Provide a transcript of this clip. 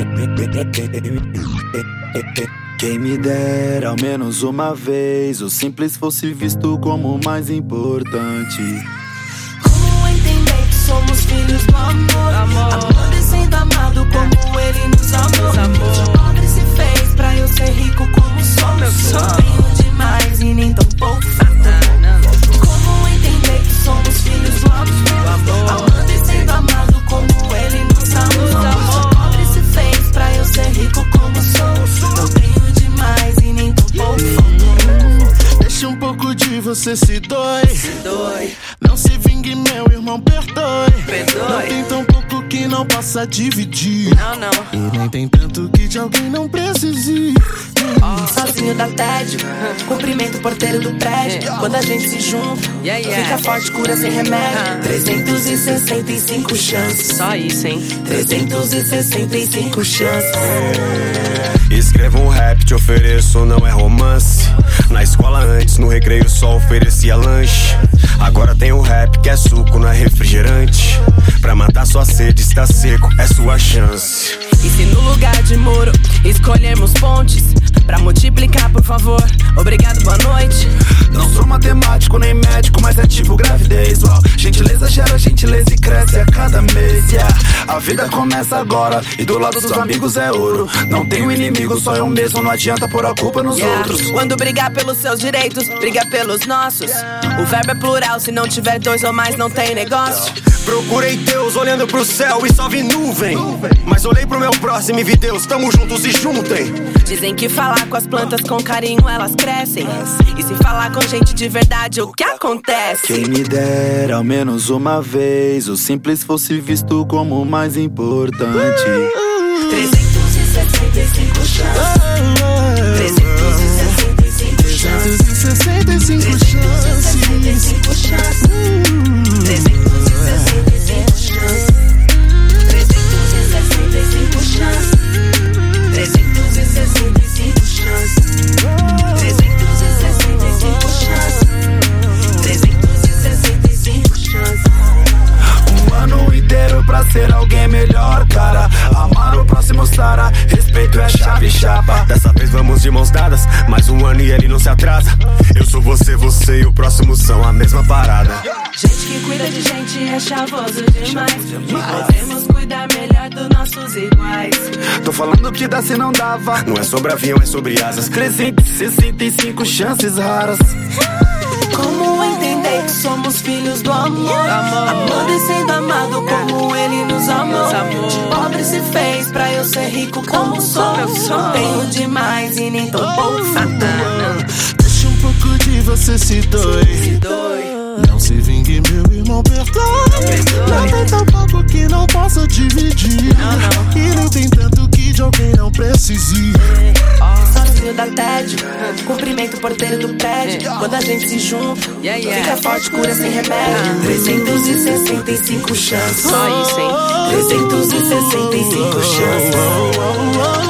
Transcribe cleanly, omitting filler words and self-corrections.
Quem me dera ao menos uma vez o simples fosse visto como o mais importante. Como entender que somos filhos do amor? Amando e sendo amado como ele nos amou. De pobre se fez pra eu ser rico como sou. Eu tenho demais e nem tão pouco. Como entender que somos filhos do amor? Amando e sendo amado como ele nos amou. De pobre se fez pra eu ser rico como sou. Eu tenho demais e nem tão pouco. Deixa um pouco de você se dói. Não se vingue, meu irmão, perdoe. Não tem tão pouco que não possa dividir. Não. E nem tem tanto que de alguém não precise. Sozinho dá tédio, cumprimento o porteiro do prédio. Quando a gente se junta, fica forte, cura sem remédio. 365 chances. Só isso, hein? 365 chances. Escrevo um rap, te ofereço, não é romance. Na escola antes, no recreio só oferecia lanche. Agora tem o rap que é suco, não é refrigerante. Pra matar sua sede, está seco, é sua chance. E se no lugar de muro escolhermos pontes pra multiplicar, por favor, obrigado, boa noite. Não sou matemático nem médico, mas é tipo gravidez. Gentileza gera gentileza e cresce a cada mês. A vida começa agora e do lado dos amigos é ouro. Não tenho inimigo, só eu mesmo, não adianta pôr a culpa nos outros. Quando brigar pelos seus direitos, briga pelos nossos. O verbo é plural, se não tiver dois ou mais não tem negócio. Procurei Deus olhando pro céu e só vi nuvem. Mas olhei pro meu próximo e vi Deus, tamo juntos e juntem. Dizem que falar com as plantas com carinho elas crescem. E se falar com gente de verdade, o que acontece? Quem me dera ao menos uma vez o simples fosse visto como o mais importante. 365 chances. 365 chances. 365 chances. 365 chances. 365 chances. 365 chances. 365 chances. 365 chances. 365 chances. Um ano inteiro pra ser alguém melhor, cara. Amar o próximo, Sara. Respeito é a chave, chapa. Dessa vez vamos de mãos dadas, mais um ano e ele não se atrasa. Eu sou você, você e o próximo são a mesma parada. Gente que cuida de gente é chavoso demais. Podemos cuidar melhor dos nossos iguais. Tô falando que dá se não dava. Não é sobre avião, é sobre asas. 365 chances raras. Como entender que somos filhos do amor? Amando e sendo amado como ele nos amou. De pobre se fez pra eu ser rico como sou. Não tenho demais e nem tão pouco. Deixa um pouco de você se dói. Não se vingue, meu irmão, perdoe. Não tem tão pouco que não possa dividir. E nem tem tanto que de alguém não precise. Sozinho dá tédio, cumprimento o porteiro do prédio. Quando a gente se junta, fica forte, cura sem remédio. 365 chances. Só isso, hein? 365 chances.